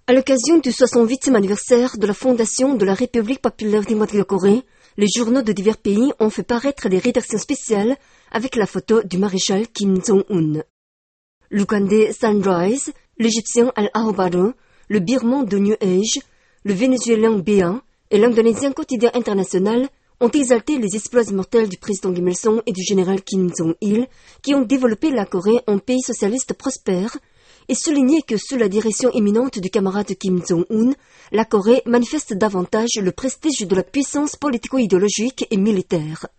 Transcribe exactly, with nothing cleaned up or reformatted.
À l'occasion du soixante-huitième anniversaire de la fondation de la République populaire démocratique de Corée, les journaux de divers pays ont fait paraître des rédactions spéciales avec la photo du maréchal Kim Jong-un. L'Ougandais Sunrise, l'Égyptien Al-Ahbaro, le Birman de New Age, le Vénézuélien B A et l'Indonésien Quotidien International ont exalté les exploits immortels du président Kim Il-sung et du général Kim Jong-il qui ont développé la Corée en pays socialiste prospère et souligné que sous la direction éminente du camarade Kim Jong-un, la Corée manifeste davantage le prestige de la puissance politico-idéologique et militaire.